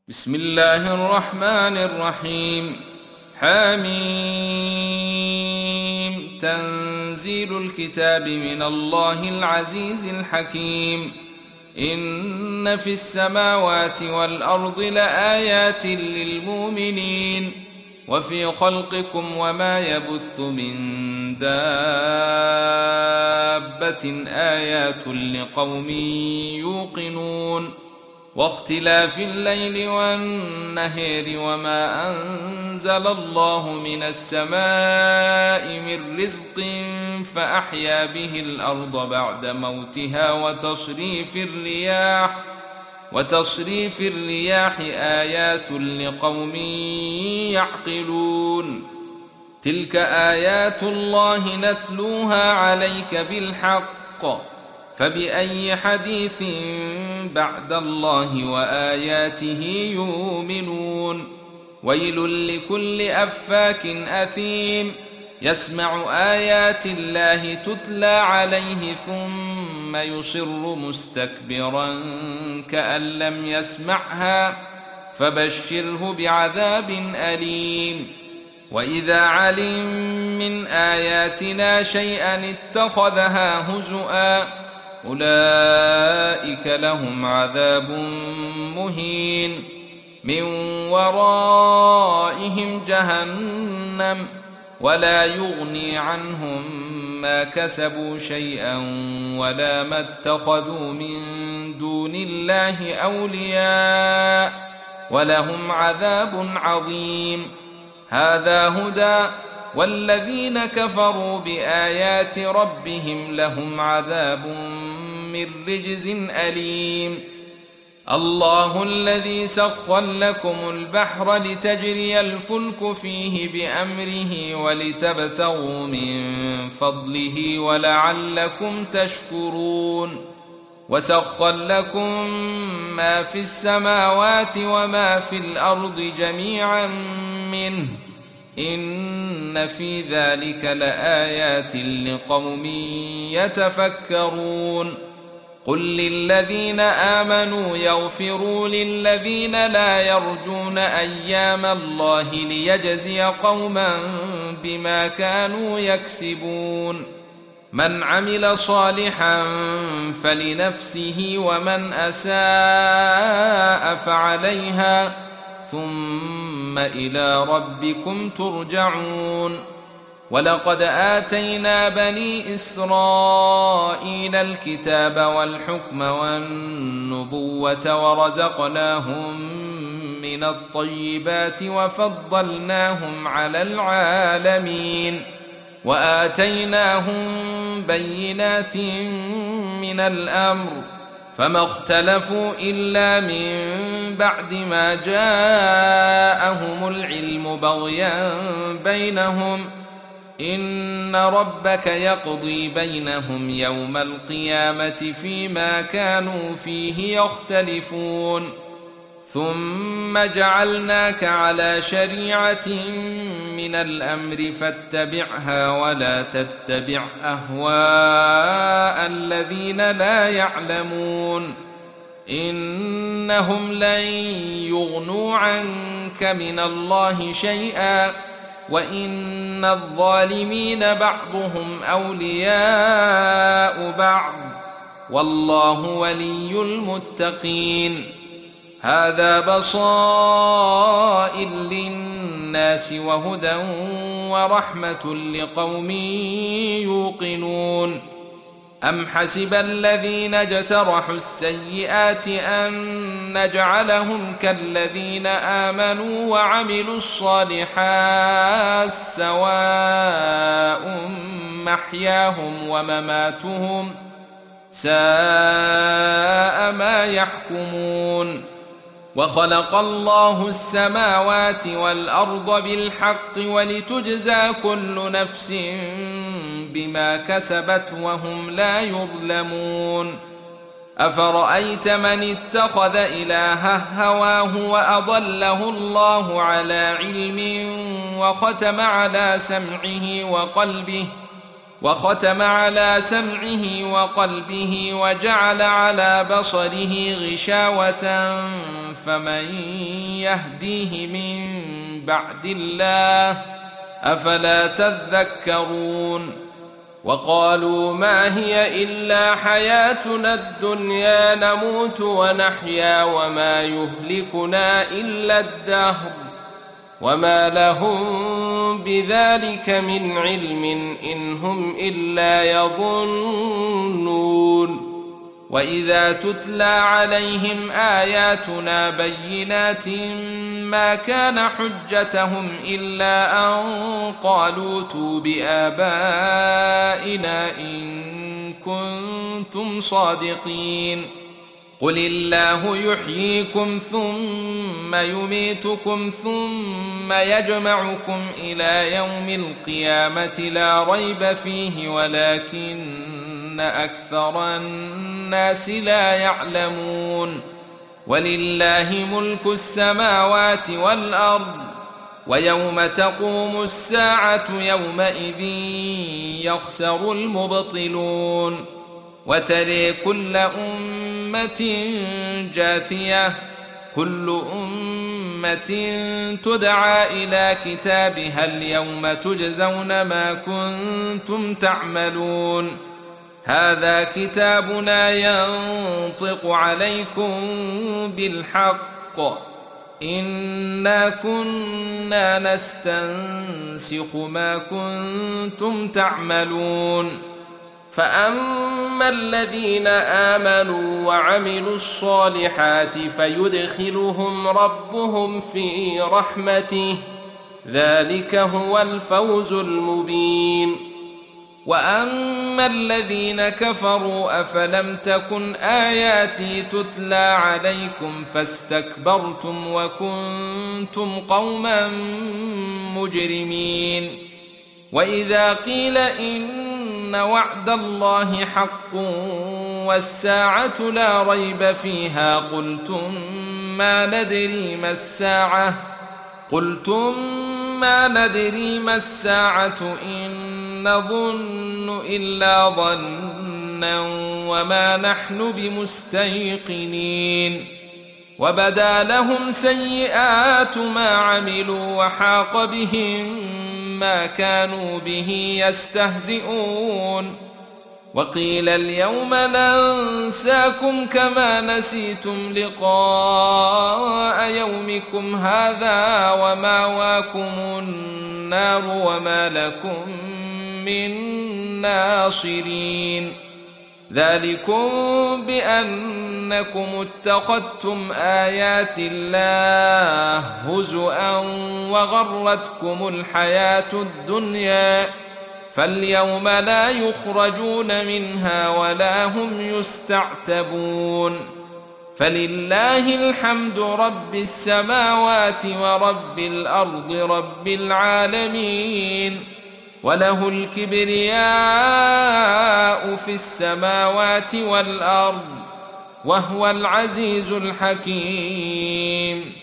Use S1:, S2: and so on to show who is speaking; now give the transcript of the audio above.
S1: بسم الله الرحمن الرحيم. حميم. تنزيل الكتاب من الله العزيز الحكيم. إن في السماوات والأرض لآيات للمؤمنين وفي خلقكم وما يبث من دابة آيات لقوم يوقنون. واختلاف الليل والنهار وما أنزل الله من السماء من رزق فأحيا به الأرض بعد موتها وتصريف الرياح آيات لقوم يعقلون. تلك آيات الله نتلوها عليك بالحق، فبأي حديث بعد الله وآياته يؤمنون. ويل لكل أفاك أثيم يسمع آيات الله تتلى عليه ثم يصر مستكبرا كأن لم يسمعها فبشره بعذاب أليم. وإذا علم من آياتنا شيئا اتخذها هزؤا أولئك لهم عذاب مهين من ورائهم جهنم ولا يغني عنهم ما كسبوا شيئا ولا ما اتخذوا من دون الله أولياء ولهم عذاب عظيم. هذا هدى والذين كفروا بآيات ربهم لهم عذاب من رجز أليم. الله الذي سخر لكم البحر لتجري الفلك فيه بأمره ولتبتغوا من فضله ولعلكم تشكرون. وسخر لكم ما في السماوات وما في الأرض جميعا منه إن في ذلك لآيات لقوم يتفكرون. قل للذين آمنوا يغفروا للذين لا يرجون أيام الله ليجزي قوما بما كانوا يكسبون. من عمل صالحا فلنفسه ومن أساء فعليها ثم إلى ربكم ترجعون. ولقد آتينا بني إسرائيل الكتاب والحكم والنبوة ورزقناهم من الطيبات وفضلناهم على العالمين وآتيناهم بينات من الأمر فما اختلفوا إلا من بعد ما جاءهم العلم بغيا بينهم إن ربك يقضي بينهم يوم القيامة فيما كانوا فيه يختلفون. ثم جعلناك على شريعة من الأمر فاتبعها ولا تتبع أهواء الذين لا يعلمون إنهم لن يغنوا عنك من الله شيئا وإن الظالمين بعضهم أولياء بعض والله ولي المتقين. هذا بصائر للناس وهدى ورحمة لقوم يوقنون. أم حسب الذين اجترحوا السيئات أن نجعلهم كالذين آمنوا وعملوا الصالحات سواء محياهم ومماتهم ساء ما يحكمون. وخلق الله السماوات والأرض بالحق ولتجزى كل نفس بما كسبت وهم لا يظلمون. أفرأيت من اتخذ إلهه هواه وأضله الله على علم وختم على سمعه وقلبه وختم على سمعه وقلبه وجعل على بصره غشاوة فمن يهديه من بعد الله أفلا تذكرون وقالوا ما هي إلا حياتنا الدنيا نموت ونحيا وما يهلكنا إلا الدهر وما لهم بذلك من علم إن هم إلا يظنون وإذا تتلى عليهم آياتنا بينات ما كان حجتهم إلا أن قالوا ائتوا بآبائنا إن كنتم صادقين قل الله يحييكم ثم يميتكم ثم يجمعكم إلى يوم القيامة لا ريب فيه ولكن أكثر الناس لا يعلمون ولله ملك السماوات والأرض ويوم تقوم الساعة يومئذ يخسر المبطلون وترى كل أمة جاثية كل أمة تدعى إلى كتابها اليوم تجزون ما كنتم تعملون هذا كتابنا ينطق عليكم بالحق إنا كنا نستنسخ ما كنتم تعملون فأما الذين آمنوا وعملوا الصالحات فيدخلهم ربهم في رحمته ذلك هو الفوز المبين وأما الذين كفروا أفلم تكن آياتي تتلى عليكم فاستكبرتم وكنتم قوما مجرمين وإذا قيل إن وعد الله حق والساعة لا ريب فيها قلتم ما ندري ما الساعة إن نظن إلا ظنا وما نحن بمستيقنين وبدا لهم سيئات ما عملوا وحاق بهم ما كانوا به يستهزئون وقيل اليوم ننساكم كما نسيتم لقاء يومكم هذا ومأواكم النار وما لكم من ناصرين ذلكم بأنكم اتخذتم آيات الله هزؤا وغرتكم الحياة الدنيا فاليوم لا يخرجون منها ولا هم يستعتبون فلله الحمد رب السماوات ورب الأرض رب العالمين وله الكبرياء في السماوات والأرض وهو العزيز الحكيم